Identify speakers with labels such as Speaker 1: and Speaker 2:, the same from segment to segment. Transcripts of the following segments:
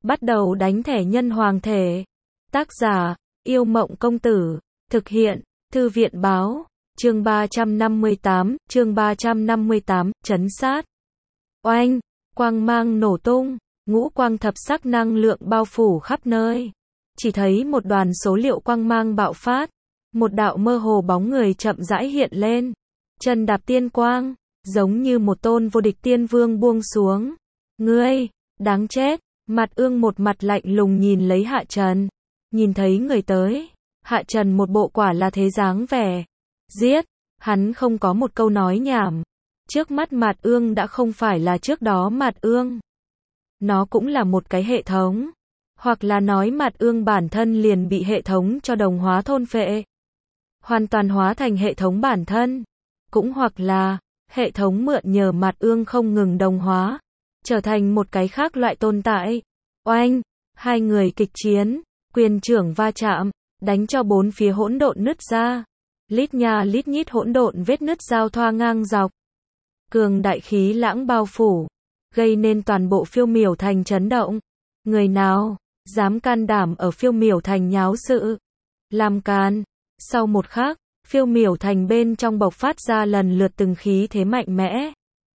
Speaker 1: Bắt đầu đánh thẻ nhân hoàng thể. Tác giả, Yêu Mộng Công Tử. Thực hiện, Thư viện Báo. Chương 358, trấn sát. Oanh, quang mang nổ tung, ngũ quang thập sắc năng lượng bao phủ khắp nơi. Chỉ thấy một đoàn số liệu quang mang bạo phát. Một đạo mơ hồ bóng người chậm rãi hiện lên. Chân đạp tiên quang, giống như một tôn vô địch tiên vương buông xuống. Ngươi, đáng chết. Mặt Ương một mặt lạnh lùng nhìn lấy Hạ Trần. Nhìn thấy người tới, Hạ Trần một bộ quả là thế dáng vẻ. Giết, hắn không có một câu nói nhảm. Trước mắt Mạt Ương đã không phải là trước đó Mạt Ương. Nó cũng là một cái hệ thống. Hoặc là nói Mạt Ương bản thân liền bị hệ thống cho đồng hóa thôn phệ. Hoàn toàn hóa thành hệ thống bản thân. Cũng hoặc là, hệ thống mượn nhờ Mạt Ương không ngừng đồng hóa. Trở thành một cái khác loại tồn tại. Oanh, hai người kịch chiến, quyền trưởng va chạm, đánh cho bốn phía hỗn độn nứt ra. Lít nha lít nhít hỗn độn vết nứt giao thoa ngang dọc. Cường đại khí lãng bao phủ, gây nên toàn bộ Phiêu Miểu Thành chấn động. Người nào dám can đảm ở Phiêu Miểu Thành nháo sự, làm can. Sau một khắc, Phiêu Miểu Thành bên trong bộc phát ra lần lượt từng khí thế mạnh mẽ.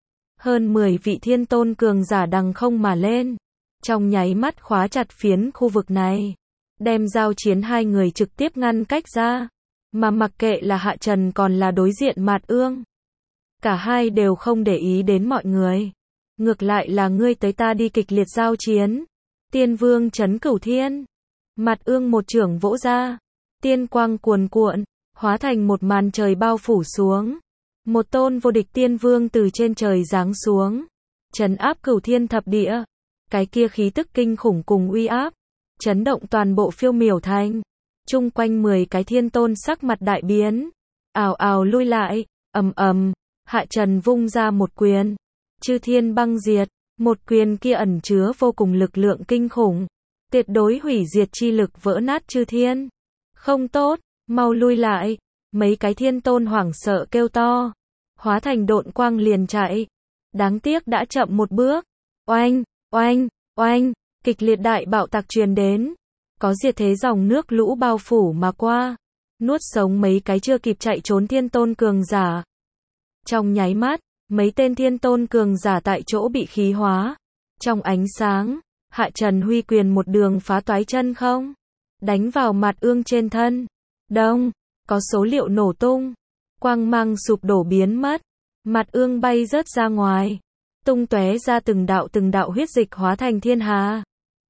Speaker 1: Hơn 10 vị thiên tôn cường giả đằng không mà lên, trong nháy mắt khóa chặt phiến khu vực này, đem giao chiến hai người trực tiếp ngăn cách ra, mà mặc kệ là Hạ Trần còn là đối diện Mạt Ương, cả hai đều không để ý đến mọi người, ngược lại là ngươi tới ta đi kịch liệt giao chiến. Tiên Vương trấn Cửu Thiên, Mạt Ương một chưởng vỗ ra, tiên quang cuồn cuộn, hóa thành một màn trời bao phủ xuống. Một tôn vô địch tiên vương từ trên trời giáng xuống, trấn áp Cửu Thiên thập địa. Cái kia khí tức kinh khủng cùng uy áp, chấn động toàn bộ Phiêu Miểu Thành. Chung quanh 10 cái thiên tôn sắc mặt đại biến, ào ào lui lại, ầm ầm. Hạ Trần vung ra một quyền, chư thiên băng diệt. Một quyền kia ẩn chứa vô cùng lực lượng kinh khủng, tuyệt đối hủy diệt chi lực vỡ nát chư thiên. Không tốt, mau lui lại. Mấy cái thiên tôn hoảng sợ kêu to, hóa thành độn quang liền chạy. Đáng tiếc đã chậm một bước. Oanh, oanh, oanh, kịch liệt đại bạo tạc truyền đến. Có diệt thế dòng nước lũ bao phủ mà qua, nuốt sống mấy cái chưa kịp chạy trốn thiên tôn cường giả. Trong nháy mắt, mấy tên thiên tôn cường giả tại chỗ bị khí hóa. Trong ánh sáng, Hạ Trần huy quyền một đường phá toái chân không, đánh vào Mạt Ương trên thân. Đông, có số liệu nổ tung, quang mang sụp đổ biến mất. Mạt Ương bay rớt ra ngoài, tung tóe ra từng đạo huyết dịch hóa thành thiên hà.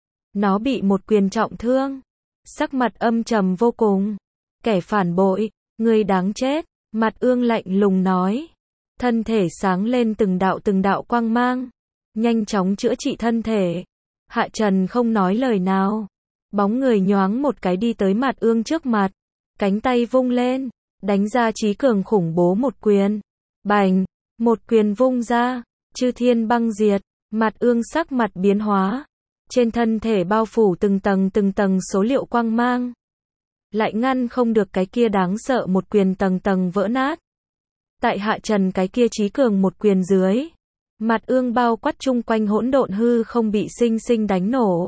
Speaker 1: Nó bị một quyền trọng thương, sắc mặt âm trầm vô cùng. Kẻ phản bội, ngươi đáng chết. Mạt Ương lạnh lùng nói. Thân thể sáng lên từng đạo quang mang, nhanh chóng chữa trị thân thể. Hạ Trần không nói lời nào, bóng người nhoáng một cái đi tới Mạt Ương trước mặt, cánh tay vung lên, đánh ra chí cường khủng bố một quyền. Bành, một quyền vung ra, chư thiên băng diệt. Mạt Ương sắc mặt biến hóa, trên thân thể bao phủ từng tầng số liệu quang mang, lại ngăn không được cái kia đáng sợ một quyền tầng tầng vỡ nát. Tại Hạ Trần cái kia chí cường một quyền dưới, Mạt Ương bao quát chung quanh hỗn độn hư không bị sinh sinh đánh nổ,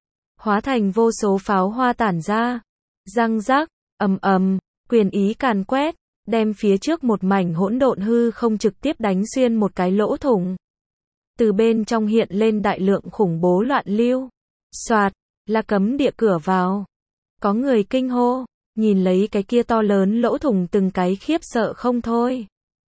Speaker 1: hóa thành vô số pháo hoa tản ra. Răng rắc, ầm ầm, quyền ý càn quét, đem phía trước một mảnh hỗn độn hư không trực tiếp đánh xuyên một cái lỗ thủng. Từ bên trong hiện lên đại lượng khủng bố loạn lưu. Soạt, là cấm địa cửa vào. Có người kinh hô, nhìn lấy cái kia to lớn lỗ thủng từng cái khiếp sợ không thôi.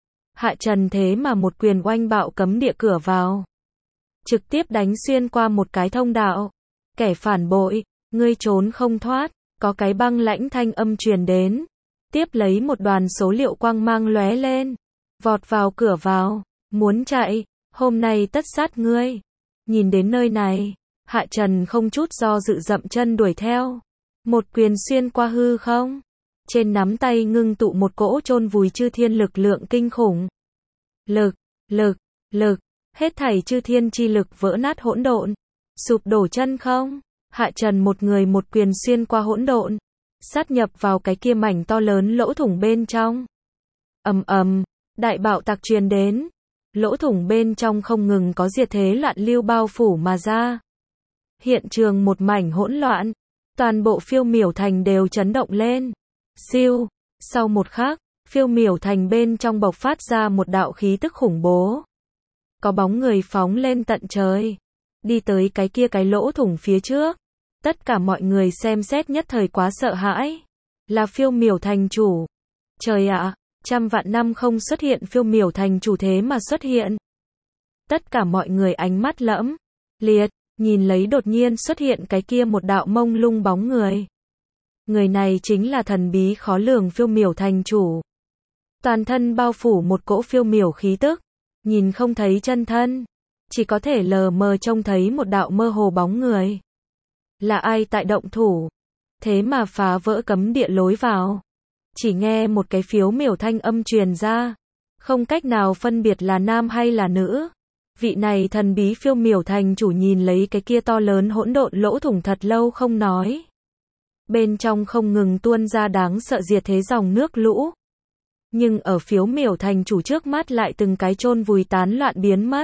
Speaker 1: Hạ Trần thế mà một quyền oanh bạo cấm địa cửa vào, trực tiếp đánh xuyên qua một cái thông đạo. Kẻ phản bội, ngươi trốn không thoát. Có cái băng lãnh thanh âm truyền đến. Tiếp lấy một đoàn số liệu quang mang lóe lên, vọt vào cửa vào. Muốn chạy, hôm nay tất sát ngươi. Nhìn đến nơi này, Hạ Trần không chút do dự dậm chân đuổi theo. Một quyền xuyên qua hư không, trên nắm tay ngưng tụ một cỗ chôn vùi chư thiên lực lượng kinh khủng. Lực, hết thảy chư thiên chi lực vỡ nát hỗn độn, sụp đổ chân không. Hạ Trần một người một quyền xuyên qua hỗn độn, sát nhập vào cái kia mảnh to lớn lỗ thủng bên trong. Ầm ầm, đại bạo tạc truyền đến. Lỗ thủng bên trong không ngừng có diệt thế loạn lưu bao phủ mà ra. Hiện trường một mảnh hỗn loạn. Toàn bộ Phiêu Miểu Thành đều chấn động lên. Siêu. Sau một khắc, Phiêu Miểu Thành bên trong bộc phát ra một đạo khí tức khủng bố. Có bóng người phóng lên tận trời. Đi tới cái lỗ thủng phía trước. Tất cả mọi người xem xét nhất thời quá sợ hãi. Là Phiêu Miểu Thành chủ. Trời ạ, trăm vạn năm không xuất hiện Phiêu Miểu Thành chủ thế mà xuất hiện. Tất cả mọi người ánh mắt lẫm liệt, nhìn lấy đột nhiên xuất hiện cái kia một đạo mông lung bóng người. Người này chính là thần bí khó lường Phiêu Miểu Thành chủ. Toàn thân bao phủ một cỗ phiêu miểu khí tức, nhìn không thấy chân thân, chỉ có thể lờ mờ trông thấy một đạo mơ hồ bóng người. Là ai tại động thủ? Thế mà phá vỡ cấm địa lối vào. Chỉ nghe một cái phiếu miểu thanh âm truyền ra, không cách nào phân biệt là nam hay là nữ. Vị này thần bí Phiêu Miểu Thành chủ nhìn lấy cái kia to lớn hỗn độn lỗ thủng thật lâu không nói. Bên trong không ngừng tuôn ra đáng sợ diệt thế dòng nước lũ. Nhưng ở Phiêu Miểu Thành chủ trước mắt lại từng cái chôn vùi tán loạn biến mất.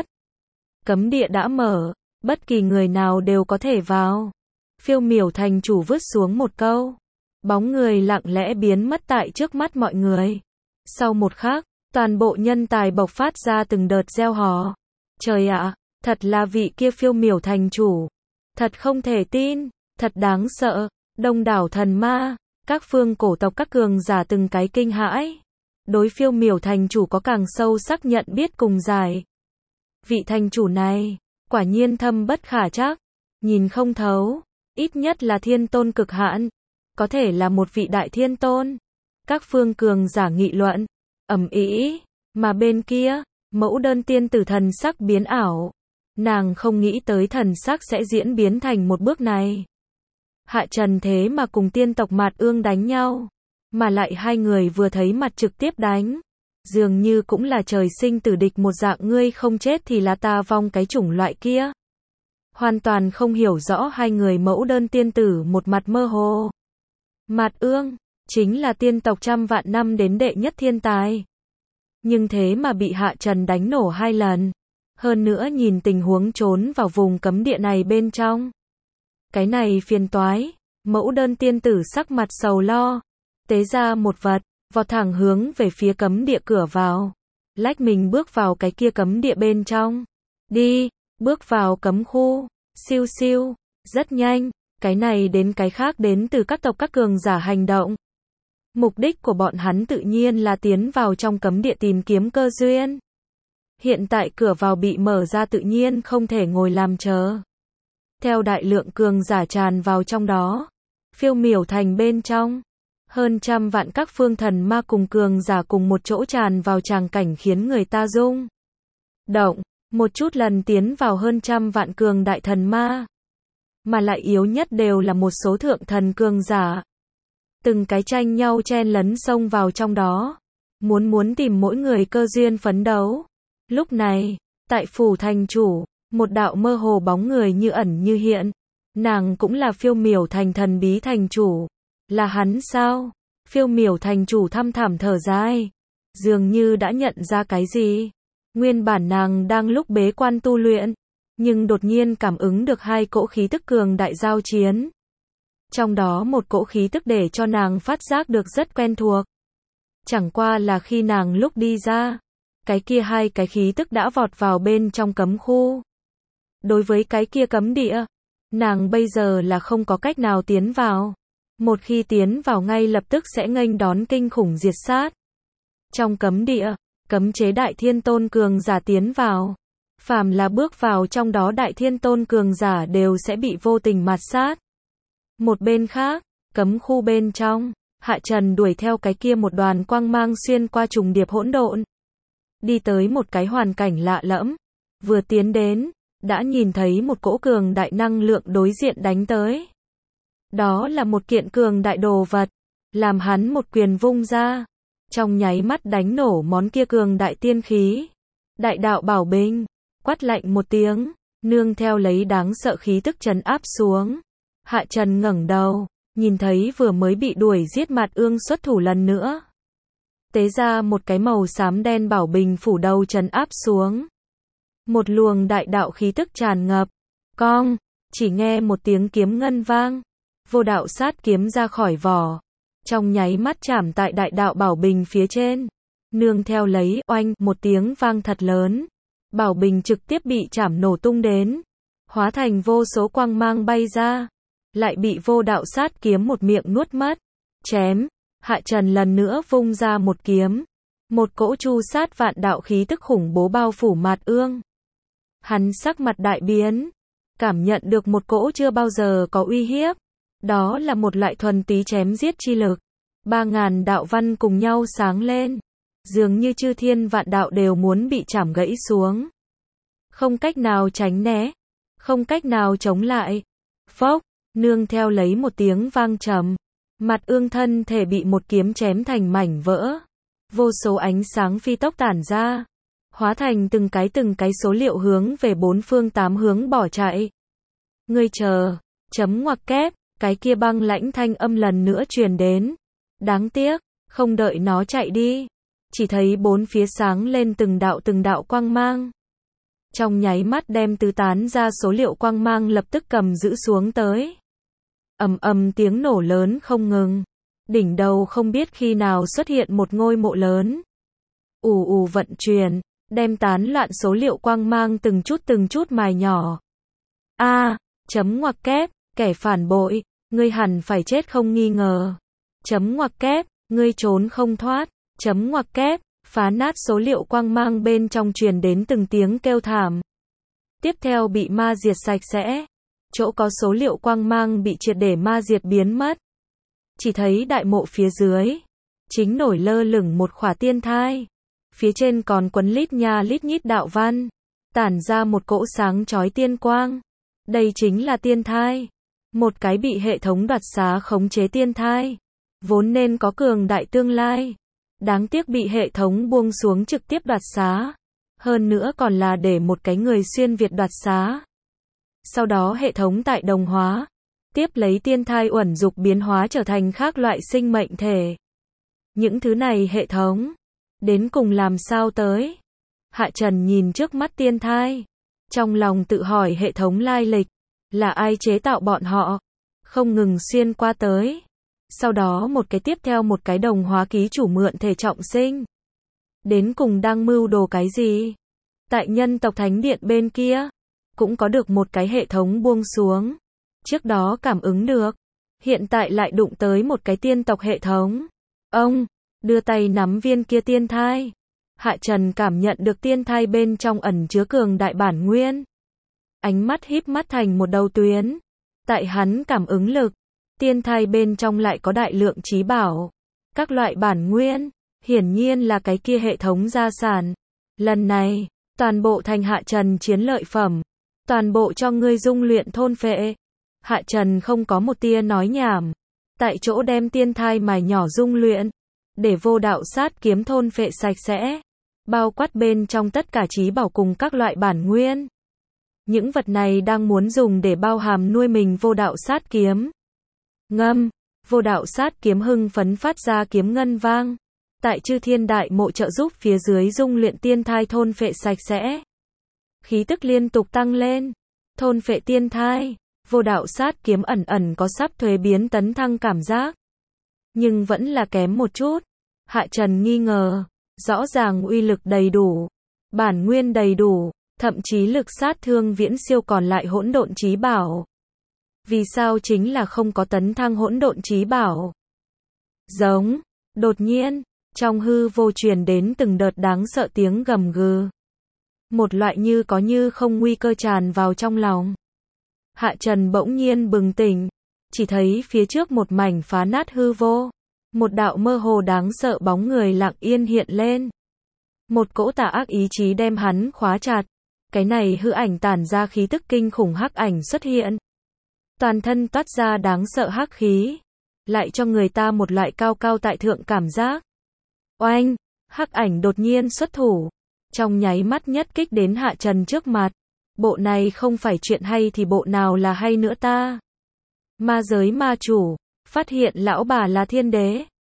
Speaker 1: Cấm địa đã mở, bất kỳ người nào đều có thể vào. Phiêu Miểu Thành chủ vứt xuống một câu. Bóng người lặng lẽ biến mất tại trước mắt mọi người. Sau một khắc, toàn bộ nhân tài bộc phát ra từng đợt reo hò. Trời ạ, thật là vị kia Phiêu Miểu Thành chủ. Thật không thể tin, thật đáng sợ. Đông đảo thần ma, các phương cổ tộc các cường giả từng cái kinh hãi. Đối Phiêu Miểu Thành chủ có càng sâu sắc nhận biết cùng giải. Vị thành chủ này, quả nhiên thâm bất khả trắc, nhìn không thấu, ít nhất là thiên tôn cực hạn, có thể là một vị đại thiên tôn. Các phương cường giả nghị luận, ầm ĩ, mà bên kia, Mẫu Đơn tiên tử thần sắc biến ảo. Nàng không nghĩ tới thần sắc sẽ diễn biến thành một bước này. Hạ Trần thế mà cùng tiên tộc Mạt Ương đánh nhau, mà lại hai người vừa thấy mặt trực tiếp đánh. Dường như cũng là trời sinh tử địch một dạng, ngươi không chết thì là ta vong cái chủng loại kia. Hoàn toàn không hiểu rõ hai người Mẫu Đơn tiên tử một mặt mơ hồ. Mạt Ương, chính là tiên tộc trăm vạn năm đến đệ nhất thiên tài. Nhưng thế mà bị Hạ Trần đánh nổ 2 lần. Hơn nữa nhìn tình huống trốn vào vùng cấm địa này bên trong. Cái này phiền toái, Mẫu Đơn tiên tử sắc mặt sầu lo. Tế ra một vật, vọt thẳng hướng về phía cấm địa cửa vào. Lách mình bước vào cái kia cấm địa bên trong. Đi, bước vào cấm khu, siêu siêu, rất nhanh, cái này đến cái khác đến từ các tộc các cường giả hành động. Mục đích của bọn hắn tự nhiên là tiến vào trong cấm địa tìm kiếm cơ duyên. Hiện tại cửa vào bị mở ra tự nhiên không thể ngồi làm chờ. Theo đại lượng cường giả tràn vào trong đó, Phiêu Miểu Thành bên trong, hơn trăm vạn các phương thần ma cùng cường giả cùng một chỗ tràn vào tràng cảnh khiến người ta rung động, một chút lần tiến vào hơn trăm vạn cường đại thần ma. Mà lại yếu nhất đều là một số thượng thần cường giả. Từng cái tranh nhau chen lấn xông vào trong đó, muốn tìm mỗi người cơ duyên phấn đấu. Lúc này, tại phủ thành chủ, một đạo mơ hồ bóng người như ẩn như hiện. Nàng cũng là Phiêu Miểu Thành thần bí thành chủ. Là hắn sao? Phiêu Miểu Thành chủ thăm thẳm thở dài, dường như đã nhận ra cái gì. Nguyên bản nàng đang lúc bế quan tu luyện, nhưng đột nhiên cảm ứng được 2 cỗ khí tức cường đại giao chiến. Trong đó một cỗ khí tức để cho nàng phát giác được rất quen thuộc. Chẳng qua là khi nàng lúc đi ra, cái kia 2 cái khí tức đã vọt vào bên trong cấm khu. Đối với cái kia cấm địa, nàng bây giờ là không có cách nào tiến vào. Một khi tiến vào ngay lập tức sẽ nghênh đón kinh khủng diệt sát. Trong cấm địa, cấm chế đại thiên tôn cường giả tiến vào. Phàm là bước vào trong đó đại thiên tôn cường giả đều sẽ bị vô tình mạt sát. Một bên khác, cấm khu bên trong, Hạ Trần đuổi theo cái kia một đoàn quang mang xuyên qua trùng điệp hỗn độn. Đi tới một cái hoàn cảnh lạ lẫm. Vừa tiến đến, đã nhìn thấy một cỗ cường đại năng lượng đối diện đánh tới. Đó là một kiện cường đại đồ vật. Làm hắn một quyền vung ra. Trong nháy mắt đánh nổ món kia cường đại tiên khí. Đại đạo bảo binh. Quát lạnh một tiếng. Nương theo lấy đáng sợ khí tức trấn áp xuống. Hạ Trần ngẩng đầu. Nhìn thấy vừa mới bị đuổi giết Mạt Ương xuất thủ lần nữa. Tế ra một cái màu xám đen bảo bình phủ đầu trấn áp xuống. Một luồng đại đạo khí tức tràn ngập. Cong. Chỉ nghe một tiếng kiếm ngân vang, vô đạo sát kiếm ra khỏi vỏ, trong nháy mắt chạm tại đại đạo bảo bình phía trên. Nương theo lấy oanh một tiếng vang thật lớn, bảo bình trực tiếp bị chạm nổ tung đến, hóa thành vô số quang mang bay ra, lại bị vô đạo sát kiếm một miệng nuốt mất. Chém, Hạ Trần lần nữa vung ra một kiếm, một cỗ chu sát vạn đạo khí tức khủng bố bao phủ Mạt Ương. Hắn sắc mặt đại biến, cảm nhận được một cỗ chưa bao giờ có uy hiếp, đó là một loại thuần túy chém giết chi lực. 3000 đạo văn cùng nhau sáng lên, dường như chư thiên vạn đạo đều muốn bị chảm gãy xuống. Không cách nào tránh né, không cách nào chống lại. Phốc, nương theo lấy một tiếng vang trầm, Mạt Ương thân thể bị một kiếm chém thành mảnh vỡ. Vô số ánh sáng phi tốc tản ra, hóa thành từng cái số liệu hướng về bốn phương tám hướng bỏ chạy. Ngươi chờ, chấm ngoặc kép, cái kia băng lãnh thanh âm lần nữa truyền đến. Đáng tiếc, không đợi nó chạy đi, chỉ thấy bốn phía sáng lên từng đạo quang mang. Trong nháy mắt đem tứ tán ra số liệu quang mang lập tức cầm giữ xuống tới. Ầm ầm tiếng nổ lớn không ngừng. Đỉnh đầu không biết khi nào xuất hiện một ngôi mộ lớn. Ù ù vận chuyển, đem tán loạn số liệu quang mang từng chút mài nhỏ. Chấm ngoặc kép, kẻ phản bội, ngươi hẳn phải chết không nghi ngờ. Chấm ngoặc kép, ngươi trốn không thoát. Chấm ngoặc kép, phá nát số liệu quang mang bên trong truyền đến từng tiếng kêu thảm. Tiếp theo bị ma diệt sạch sẽ. Chỗ có số liệu quang mang bị triệt để ma diệt biến mất. Chỉ thấy đại mộ phía dưới, chính nổi lơ lửng một khỏa tiên thai. Phía trên còn quấn lít nha lít nhít đạo văn, tản ra một cỗ sáng chói tiên quang. Đây chính là tiên thai. Một cái bị hệ thống đoạt xá khống chế tiên thai, vốn nên có cường đại tương lai. Đáng tiếc bị hệ thống buông xuống trực tiếp đoạt xá. Hơn nữa còn là để một cái người xuyên Việt đoạt xá. Sau đó hệ thống tại đồng hóa, tiếp lấy tiên thai uẩn dục biến hóa trở thành khác loại sinh mệnh thể. Những thứ này hệ thống, đến cùng làm sao tới? Hạ Trần nhìn trước mắt tiên thai, trong lòng tự hỏi hệ thống lai lịch, là ai chế tạo bọn họ, không ngừng xuyên qua tới. Sau đó một cái tiếp theo một cái đồng hóa ký chủ mượn thể trọng sinh. Đến cùng đang mưu đồ cái gì? Tại nhân tộc thánh điện bên kia, cũng có được một cái hệ thống buông xuống. Trước đó cảm ứng được, hiện tại lại đụng tới một cái tiên tộc hệ thống. Ông, đưa tay nắm viên kia tiên thai. Hạ Trần cảm nhận được tiên thai bên trong ẩn chứa cường đại bản nguyên. Ánh mắt híp mắt thành một đầu tuyến. Tại hắn cảm ứng lực, tiên thai bên trong lại có đại lượng trí bảo. Các loại bản nguyên, hiển nhiên là cái kia hệ thống gia sản. Lần này, toàn bộ thành Hạ Trần chiến lợi phẩm. Toàn bộ cho ngươi dung luyện thôn phệ. Hạ Trần không có một tia nói nhảm. Tại chỗ đem tiên thai mài nhỏ dung luyện. Để vô đạo sát kiếm thôn phệ sạch sẽ. Bao quát bên trong tất cả trí bảo cùng các loại bản nguyên. Những vật này đang muốn dùng để bao hàm nuôi mình vô đạo sát kiếm. Ngâm, vô đạo sát kiếm hưng phấn phát ra kiếm ngân vang. Tại chư thiên đại mộ trợ giúp phía dưới dung luyện tiên thai thôn phệ sạch sẽ. Khí tức liên tục tăng lên. Thôn phệ tiên thai, vô đạo sát kiếm ẩn ẩn có sắp thuế biến tấn thăng cảm giác. Nhưng vẫn là kém một chút. Hạ Trần nghi ngờ, rõ ràng uy lực đầy đủ, bản nguyên đầy đủ, thậm chí lực sát thương viễn siêu còn lại hỗn độn chí bảo. Vì sao chính là không có tấn thăng hỗn độn chí bảo? Giống, đột nhiên, trong hư vô truyền đến từng đợt đáng sợ tiếng gầm gừ. Một loại như có như không nguy cơ tràn vào trong lòng. Hạ Trần bỗng nhiên bừng tỉnh, chỉ thấy phía trước một mảnh phá nát hư vô. Một đạo mơ hồ đáng sợ bóng người lặng yên hiện lên. Một cỗ tà ác ý chí đem hắn khóa chặt. Cái này hư ảnh tản ra khí tức kinh khủng hắc ảnh xuất hiện. Toàn thân toát ra đáng sợ hắc khí. Lại cho người ta một loại cao cao tại thượng cảm giác. Oanh, hắc ảnh đột nhiên xuất thủ. Trong nháy mắt nhất kích đến Hạ Trần trước mặt. Bộ này không phải chuyện hay thì bộ nào là hay nữa ta? Ma giới ma chủ, phát hiện lão bà là thiên đế.